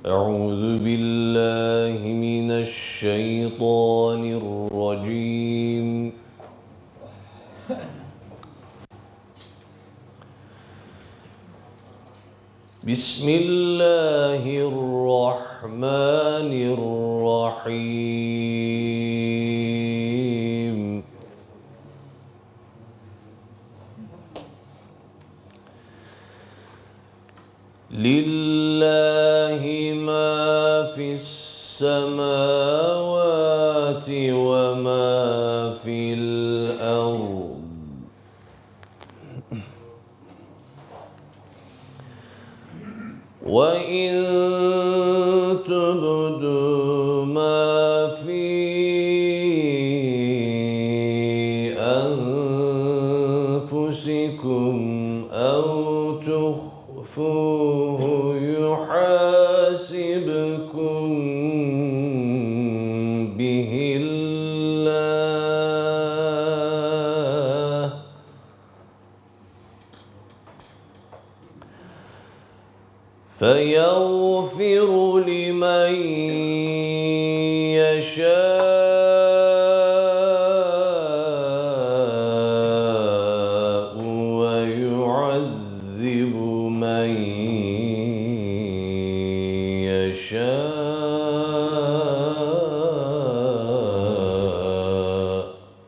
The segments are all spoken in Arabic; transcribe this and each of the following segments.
أعوذ بالله من الشيطان الرجيم. بسم الله الرحمن الرحيم. لله ما في السماوات وما في الأرض. وإن تبدوا ما في أنفسكم أو تخفوه يحاسبكم به الله فيغفر لمن يشاء ويعذب من يشاء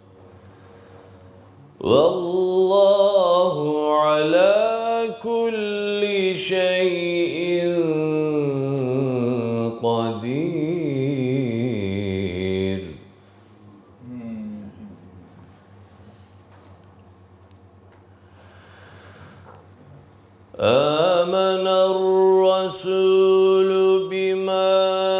والله على كل شيء قدير. آمن الرسول بما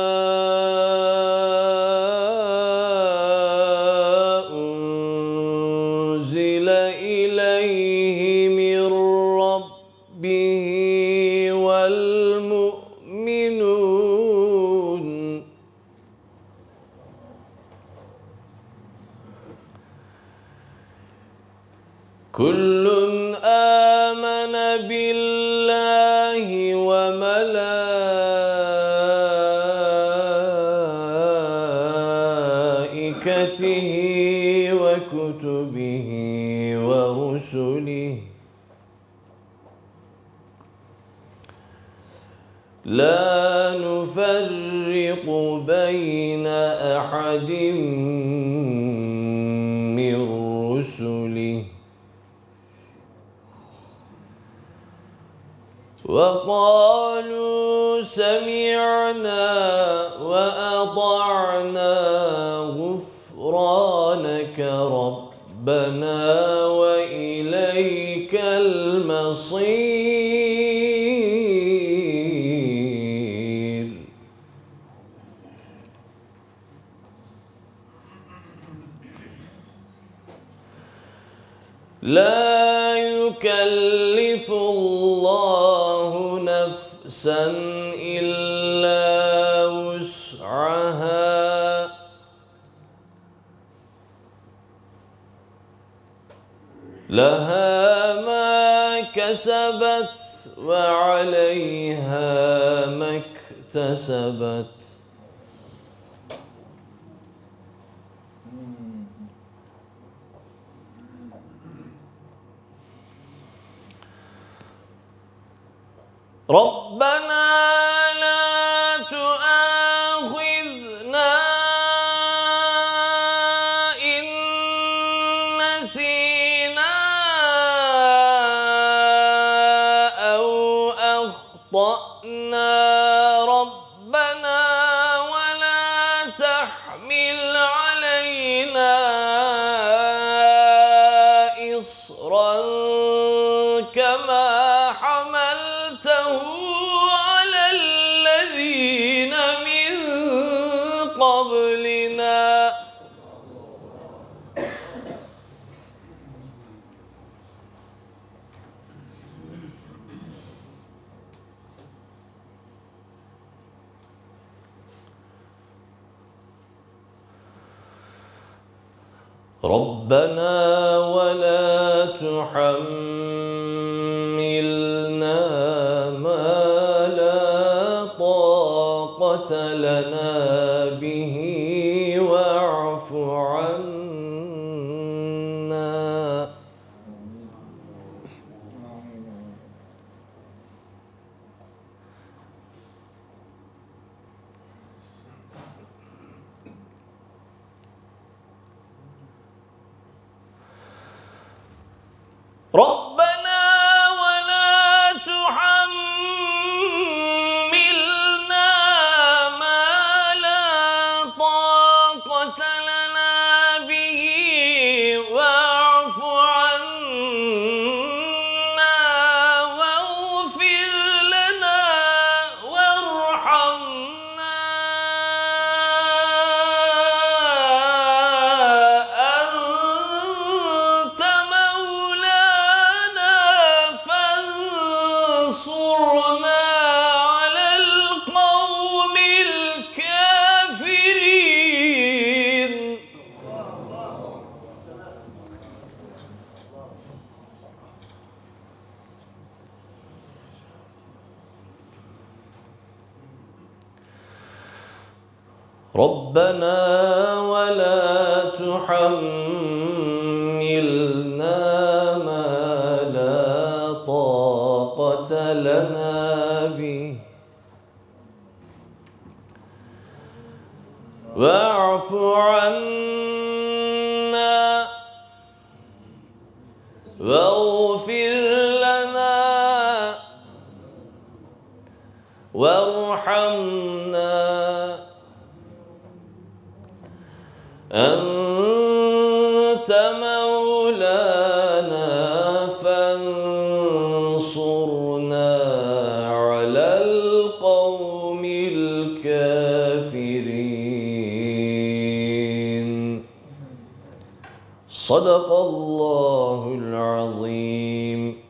أنزل إليه من ربه والمؤمنون كل آمن بالله وملائكته وكتبه ورسله لا نفرق بين أحد من رسله وقالوا سمعنا وأطعنا غفرانك ربنا وإليك المصير. لا يكلف الله نفسا إلا وسعها لها ما كسبت وعليها ما اكتسبت. ربنا لا تؤاخذنا إن نسينا أو أخطأنا ربنا ولا تحمل علينا إصرا كما حملته على الذين من قبلنا ربنا ولا تحملنا ما لا طاقة طاقة لنا به واعف عنا. ربنا ولا تحملنا ما لا طاقة لنا به واعف عنا واغفر لنا وارحمنا أنت مولانا فانصرنا على القوم الكافرين. ربنا ولا تحملنا ما لا طاقة لنا به واعف عنا واغفر لنا وارحمنا أنت مولانا فانصرنا على القوم الكافرين. صدق الله العظيم.